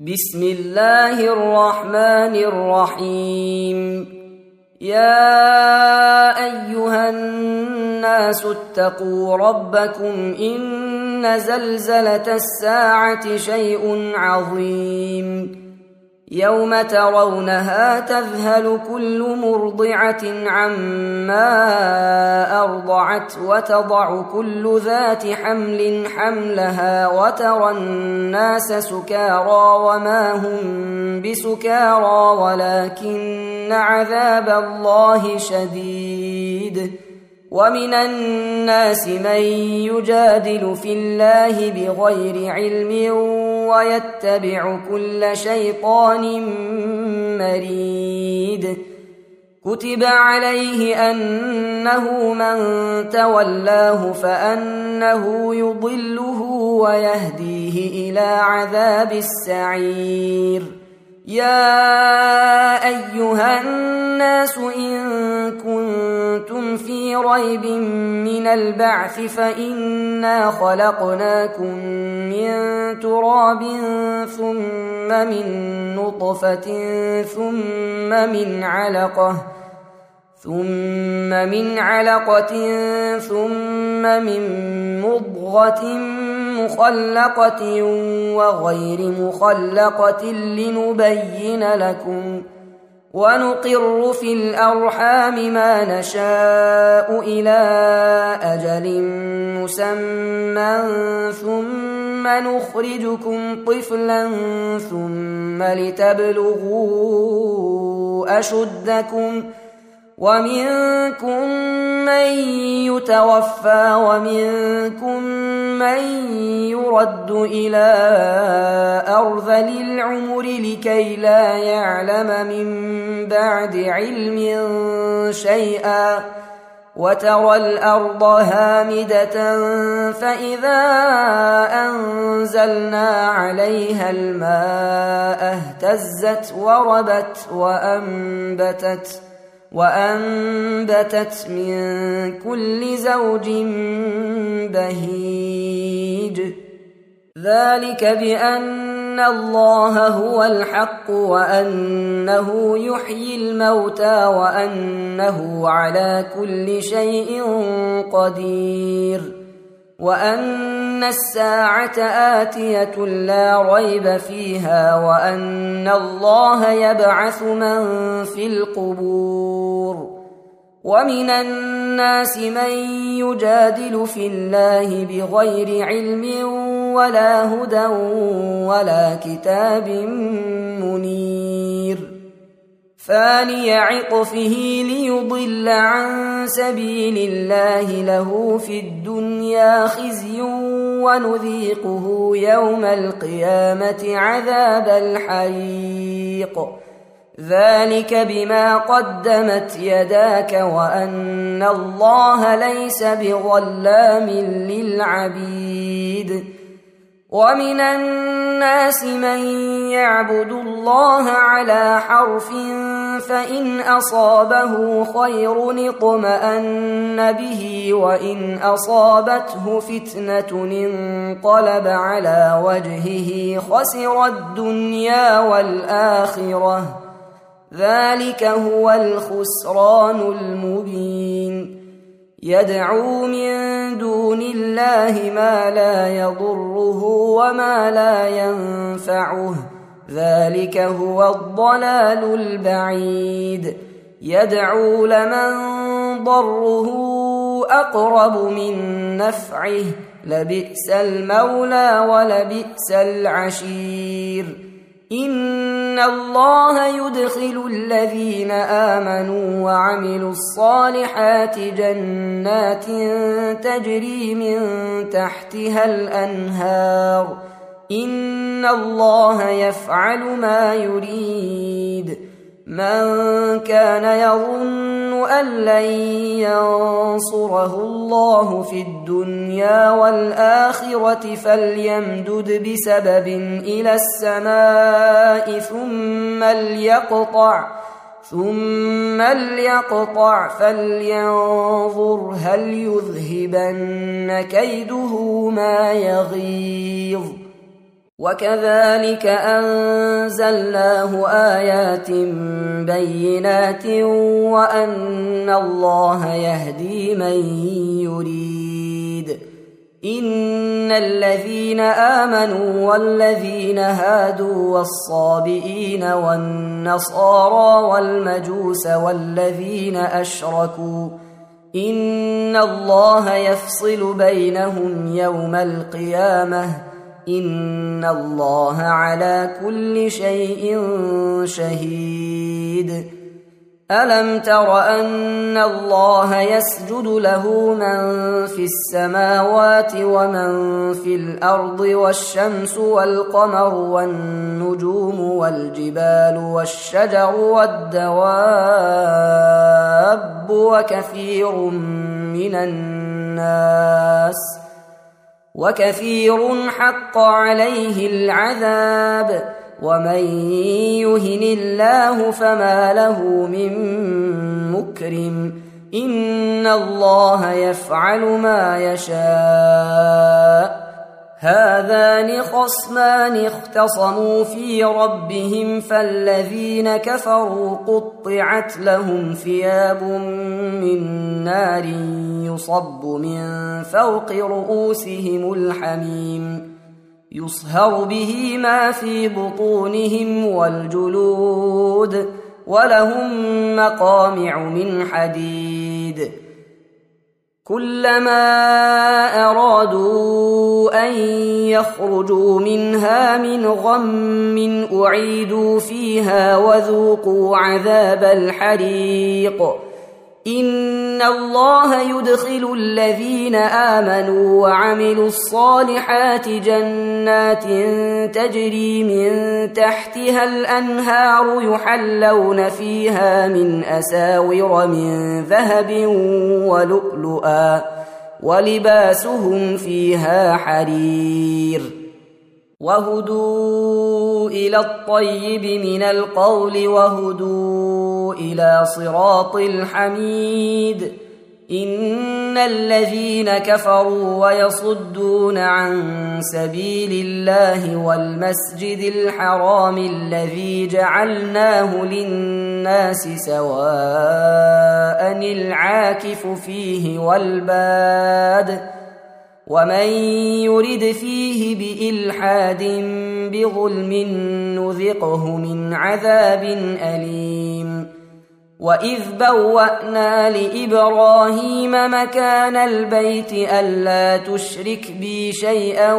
بسم الله الرحمن الرحيم. يا أيها الناس اتقوا ربكم إن زلزلة الساعة شيء عظيم يوم ترونها تذهل كل مرضعة عما أرضعت وتضع كل ذات حمل حملها وترى الناس سكارى وما هم بسكارى ولكن عذاب الله شديد. ومن الناس من يجادل في الله بغير علم ويتبع كل شيطان مريد. كتب عليه أنه من تولاه فأنه يضله ويهديه إلى عذاب السعير. يا أيها الناس إن كنتم في ريب من البعث فإنا خلقناكم من تراب ثم من نطفة ثم من علقة ثم من مضغة مخلقة وغير مخلقة لنبين لكم ونقر في الأرحام ما نشاء إلى أجل مسمى ثم نخرجكم طفلا ثم لتبلغوا أشدكم ومنكم من يتوفى ومنكم من يرد إلى أرذل العمر لكي لا يعلم من بعد علم شيئا. وترى الأرض هامدة فإذا أنزلنا عليها الماء اهتزت وربت وأنبتت من كل زوج بهيج. ذلك بأن الله هو الحق وأنه يحيي الموتى وأنه على كل شيء قدير وأن الساعة آتية لا ريب فيها وأن الله يبعث من في القبور. ومن الناس من يجادل في الله بغير علم ولا هدى ولا كتاب منير. ثاني عطفه ليضل عن سبيل الله له في الدنيا خزي ونذيقه يوم القيامة عذاب الحريق. ذلك بما قدمت يداك وأن الله ليس بظلام للعبيد. ومن الناس من يعبد الله على حرف فإن أصابه خير اطمأن به وإن أصابته فتنة انقلب على وجهه خسر الدنيا والآخرة. ذلك هو الخسران المبين. يدعو من دون الله ما لا يضره وما لا ينفعه ذلك هو الضلال البعيد. يدعو لمن ضره أقرب من نفعه لبئس المولى ولبئس العشير. إن الله يدخل الذين آمنوا وعملوا الصالحات جنات تجري من تحتها الأنهار. إن الله يفعل ما يريد. من كان يظن أن لن ينصره الله في الدنيا والآخرة فليمدد بسبب إلى السماء ثم ليقطع فلينظر هل يذهبن كيده ما يغيظ. وكذلك أنزلناه آيات بينات وأن الله يهدي من يريد. إن الذين آمنوا والذين هادوا والصابئين والنصارى والمجوس والذين أشركوا إن الله يفصل بينهم يوم القيامة إن الله على كل شيء شهيد. ألم تر أن الله يسجد له من في السماوات ومن في الأرض والشمس والقمر والنجوم والجبال والشجر والدواب وكثير حق عليه العذاب ومن يهن الله فما له من مكرم إن الله يفعل ما يشاء. هذان خصمان اختصموا في ربهم فالذين كفروا قطعت لهم ثياب من نار يصب من فوق رؤوسهم الحميم يصهر به ما في بطونهم والجلود ولهم مقامع من حديد كلما أرادوا أن يخرجوا منها من غم أعيدوا فيها وذوقوا عذاب الحريق. إن الله يدخل الذين آمنوا وعملوا الصالحات جنات تجري من تحتها الأنهار يحلون فيها من أساور من ذهب ولؤلؤا ولباسهم فيها حرير وهدوا إلى الطيب من القول وهدوا إلى صراط الحميد. إن الذين كفروا ويصدون عن سبيل الله والمسجد الحرام الذي جعلناه للناس سواء العاكف فيه والباد ومن يرد فيه بإلحاد بظلم نذقه من عذاب أليم. وإذ بوأنا لإبراهيم مكان البيت ألا تشرك بي شيئا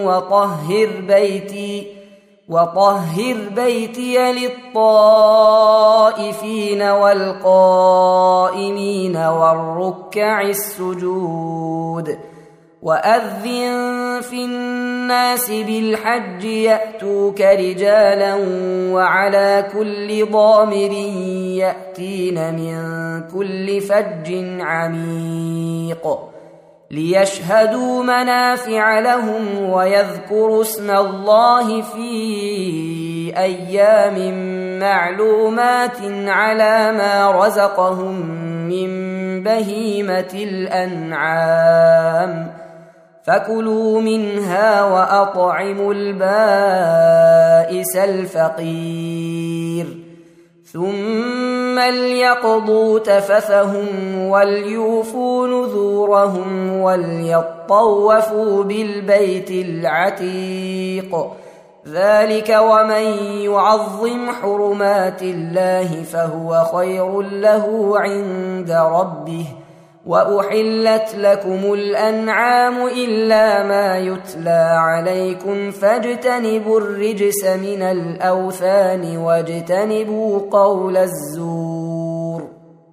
وطهر بيتي للطائفين والقائمين والركع السجود. وأذن في الناس بالحج يأتوك رجالا وعلى كل ضامر يأتين من كل فج عميق ليشهدوا منافع لهم ويذكروا اسم الله في أيام معلومات على ما رزقهم من بهيمة الأنعام فكلوا منها وأطعموا البائس الفقير ثم ليقضوا تفثهم وليوفوا نذورهم وليطوفوا بالبيت العتيق. ذلك ومن يعظم حرمات الله فهو خير له عند ربه. وأحلت لكم الأنعام إلا ما يتلى عليكم فاجتنبوا الرجس من الأوثان واجتنبوا قول الزور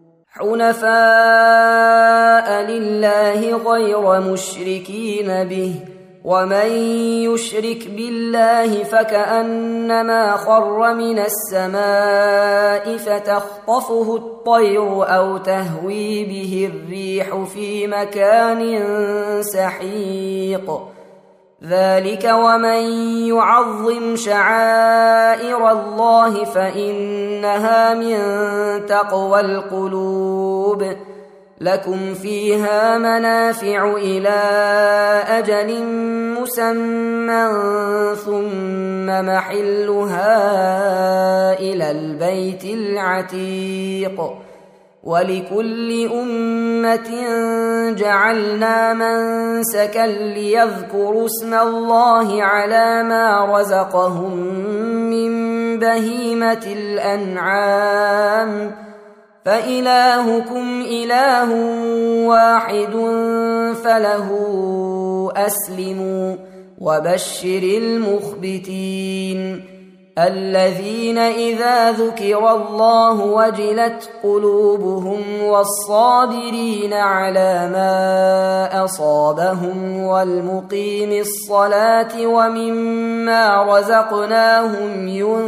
حنفاء لله غير مشركين به ومن يشرك بالله فكأنما خر من السماء فتخطفه الطير أو تهوي به الريح في مكان سحيق. ذلك ومن يعظم شعائر الله فإنها من تقوى القلوب. لكم فيها منافع إلى أجل مسمى ثم محلها إلى البيت العتيق ولكل أمة جعلنا منسكا ليذكروا اسم الله على ما رزقهم من بهيمة الأنعام فإلهكم إله واحد فله أسلموا وبشر المخبتين الذين إذا ذكر الله وجلت قلوبهم والصابرين على ما أصابهم والمقيم الصلاة ومما رزقناهم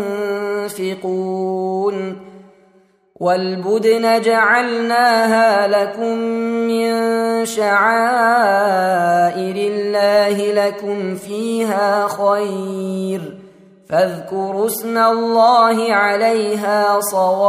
ينفقون والبدن جعلناها لكم من شعائر الله لكم فيها خير فاذكروا اسم الله عليها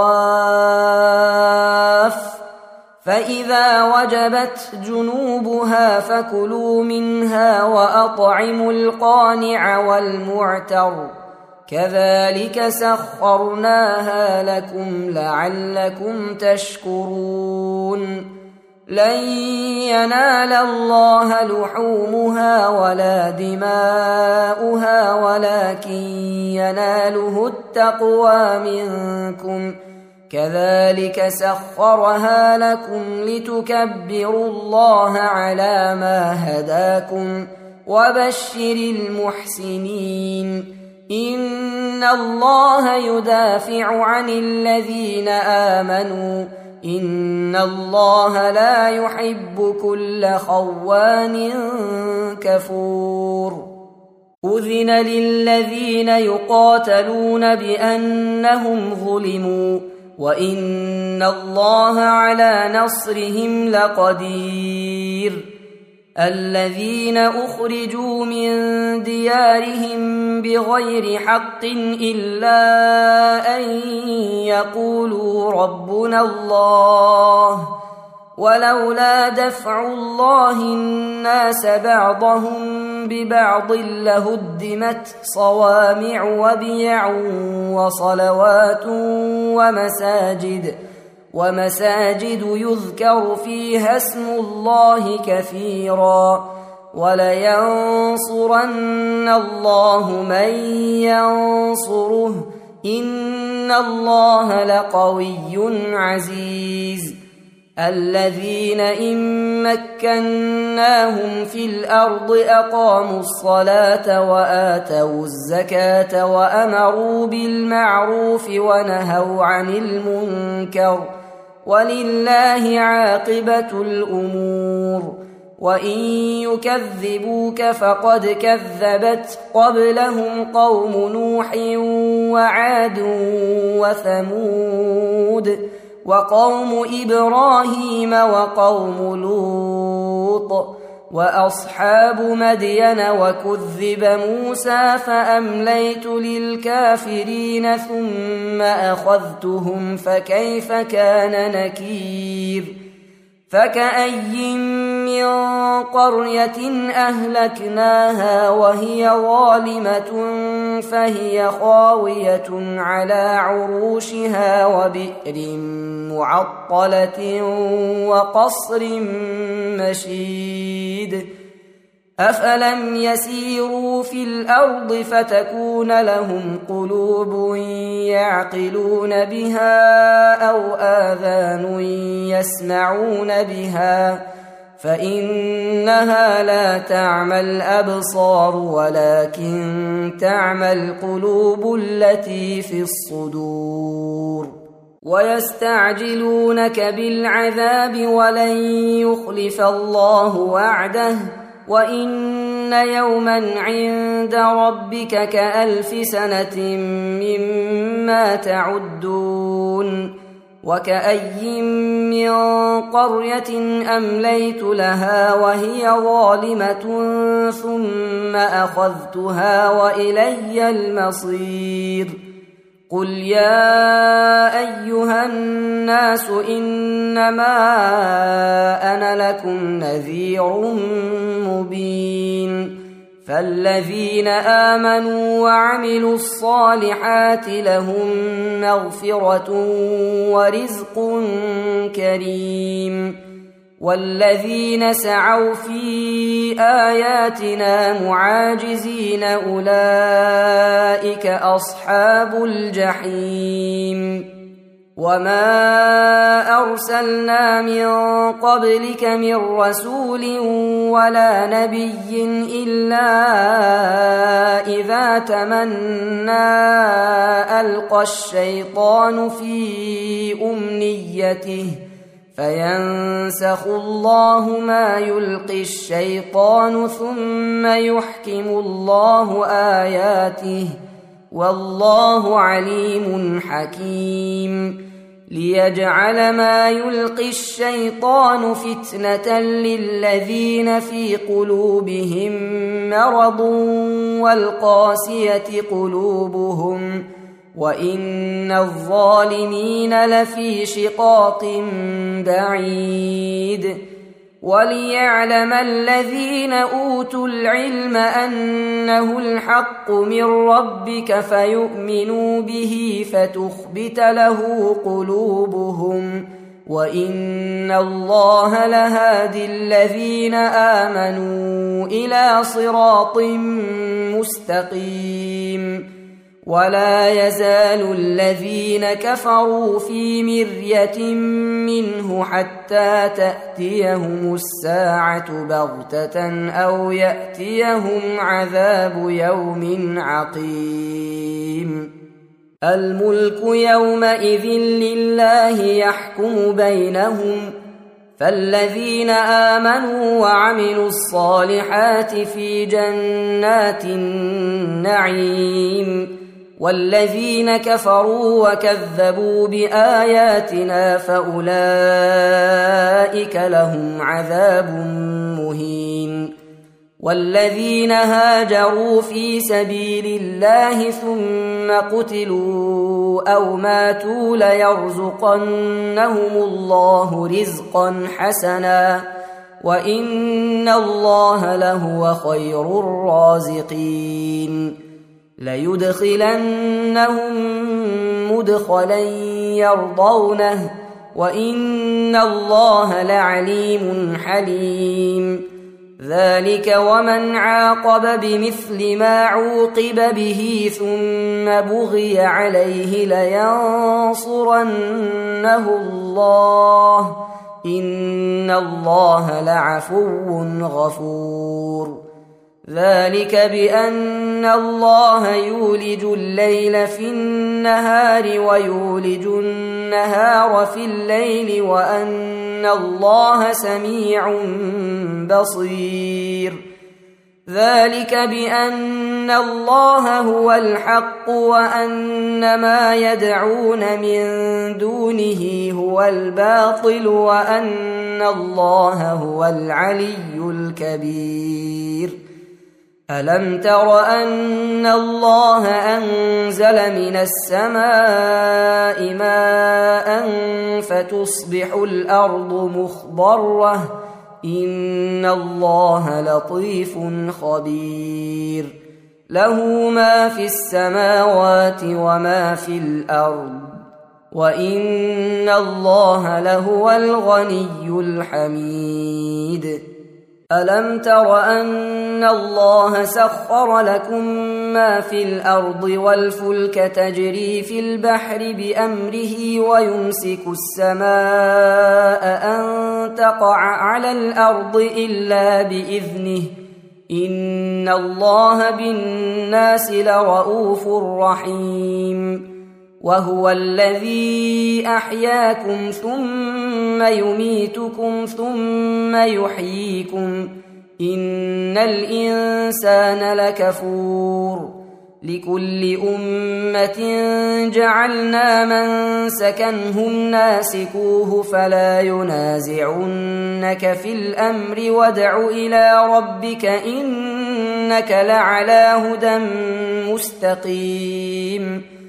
صواف فإذا وجبت جنوبها فكلوا منها وأطعموا القانع والمعتر كذلك سخرناها لكم لعلكم تشكرون لن ينال الله لحومها ولا دماؤها ولكن يناله التقوى منكم كذلك سخرها لكم لتكبروا الله على ما هداكم وبشر المحسنين إن الله يدافع عن الذين آمنوا إن الله لا يحب كل خوان كفور أذن للذين يقاتلون بأنهم ظلموا وإن الله على نصرهم لقدير الذين أخرجوا من ديارهم بغير حق إلا أن يقولوا ربنا الله ولولا دفع الله الناس بعضهم ببعض لهدمت صوامع وبيع وصلوات ومساجد يذكر فيها اسم الله كثيرا ولينصرن الله من ينصره إن الله لقوي عزيز الذين إن مكناهم في الأرض أقاموا الصلاة وآتوا الزكاة وأمروا بالمعروف ونهوا عن المنكر ولله عاقبة الأمور وإن يكذبوك فقد كذبت قبلهم قوم نوح وعاد وثمود وقوم إبراهيم وقوم لوط وأصحاب مدين وكذب موسى فأمليت للكافرين ثم أخذتهم فكيف كان نكير فكأي من قرية أهلكناها وهي ظالمة فهي خاوية على عروشها وبئر معطلة وقصر مشيد أفلم يسيروا في الأرض فتكون لهم قلوب يعقلون بها أو آذان يسمعون بها فإنها لا تعمى الأبصار ولكن تعمى القلوب التي في الصدور ويستعجلونك بالعذاب ولن يخلف الله وعده وإن يوما عند ربك كألف سنة مما تعدون وكأي من قرية أمليت لها وهي ظالمة ثم أخذتها وإلي المصير قل يا أيها الناس إنما أنا لكم نذير مبين فالذين آمنوا وعملوا الصالحات لهم مغفرة ورزق كريم والذين سعوا في آياتنا معاجزين أولئك أصحاب الجحيم وما أرسلنا من قبلك من رسول ولا نبي إلا إذا تمنى ألقى الشيطان في أمنيته فينسخ الله ما يلقي الشيطان ثم يحكم الله آياته والله عليم حكيم ليجعل ما يلقي الشيطان فتنة للذين في قلوبهم مرض والقاسية قلوبهم وإن الظالمين لفي شقاق بعيد وليعلم الذين أوتوا العلم أنه الحق من ربك فيؤمنوا به فتخبت له قلوبهم وإن الله لهادي الذين آمنوا إلى صراط مستقيم ولا يزال الذين كفروا في مرية منه حتى تأتيهم الساعة بغتة أو يأتيهم عذاب يوم عقيم الملك يومئذ لله يحكم بينهم فالذين آمنوا وعملوا الصالحات في جنات النعيم والذين كفروا وكذبوا بآياتنا فأولئك لهم عذاب مهين والذين هاجروا في سبيل الله ثم قتلوا أو ماتوا ليرزقنهم الله رزقا حسنا وإن الله لهو خير الرازقين ليدخلنهم مدخلا يرضونه وإن الله لعليم حليم ذلك ومن عاقب بمثل ما عوقب به ثم بغي عليه لينصرنه الله إن الله لعفو غفور ذلك بأن الله يولج الليل في النهار ويولج النهار في الليل وأن الله سميع بصير ذلك بأن الله هو الحق وأن ما يدعون من دونه هو الباطل وأن الله هو العلي الكبير ألم تر أن الله أنزل من السماء ماء فتصبح الأرض مخضرة إن الله لطيف خبير له ما في السماوات وما في الأرض وإن الله لهو الغني الحميد ألم تر أن الله سخر لكم ما في الأرض والفلك تجري في البحر بأمره ويمسك السماء أن تقع على الأرض إلا بإذنه إن الله بالناس لرؤوف رحيم وهو الذي أحياكم ثم يميتكم ثم يحييكم إن الإنسان لكفور لكل أمة جعلنا منسكا هم ناسكوه فلا ينازعنك في الأمر وادع إلى ربك إنك لعلى هدى مستقيم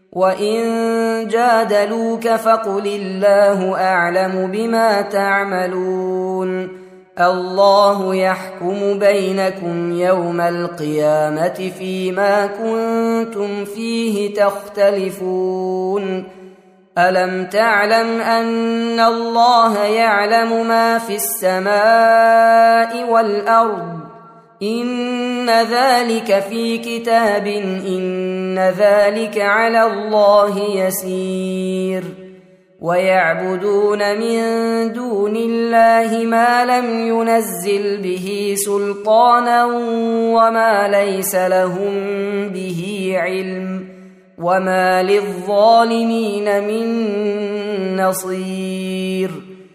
وإن جادلوك فقل الله أعلم بما تعملون الله يحكم بينكم يوم القيامة فيما كنتم فيه تختلفون ألم تعلم أن الله يعلم ما في السماء والأرض إن ذلك في كتاب إن ذلك على الله يسير ويعبدون من دون الله ما لم ينزل به سلطانا وما ليس لهم به علم وما للظالمين من نصير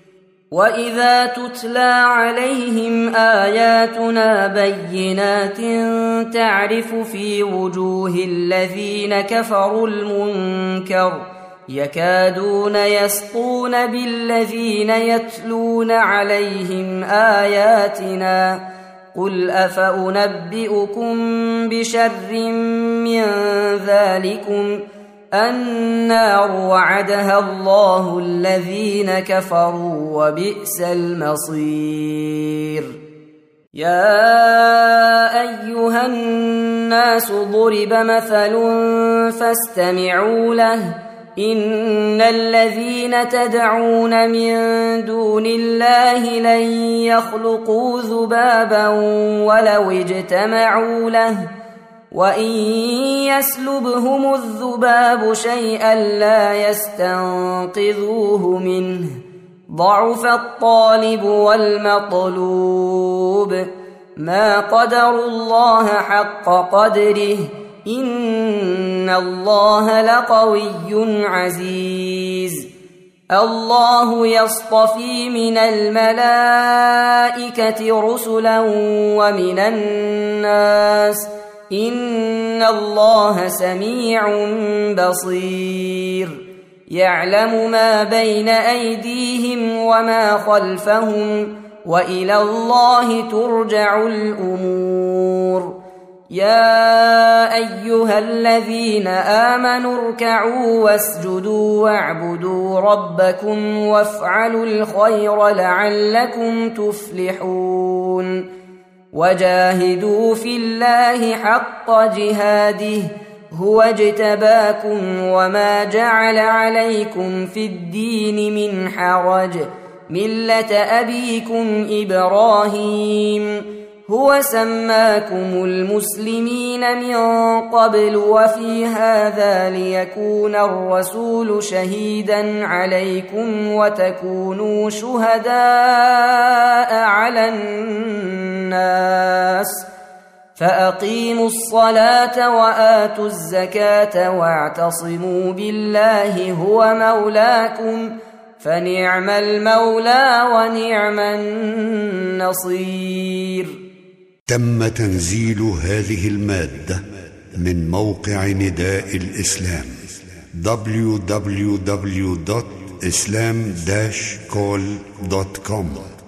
وإذا تتلى عليهم آياتنا بينات تعرف في وجوه الذين كفروا المنكر يكادون يسطون بالذين يتلون عليهم آياتنا قل أفأنبئكم بشر من ذلكم النار وعدها الله الذين كفروا وبئس المصير يا أيها الناس ضرب مثل فاستمعوا له إن الذين تدعون من دون الله لن يخلقوا ذبابا ولو اجتمعوا له وإن يسلبهم الذباب شيئا لا يستنقذوه منه ضعف الطالب والمطلوب ما قدروا الله حق قدره إن الله لقوي عزيز الله يصطفي من الملائكة رسلا ومن الناس إن الله سميع بصير يعلم ما بين أيديهم وما خلفهم وإلى الله ترجع الأمور يا أيها الذين آمنوا اركعوا واسجدوا واعبدوا ربكم وافعلوا الخير لعلكم تفلحون وجاهدوا في الله حق جهاده هو اجتباكم وما جعل عليكم في الدين من حرج ملة أبيكم إبراهيم هو سماكم المسلمين من قبل وفي هذا ليكون الرسول شهيدا عليكم وتكونوا شهداء على الناس فأقيموا الصلاة وآتوا الزكاة واعتصموا بالله هو مولاكم فنعم المولى ونعم النصير. تم تنزيل هذه المادة من موقع نداء الإسلام www.islam-call.com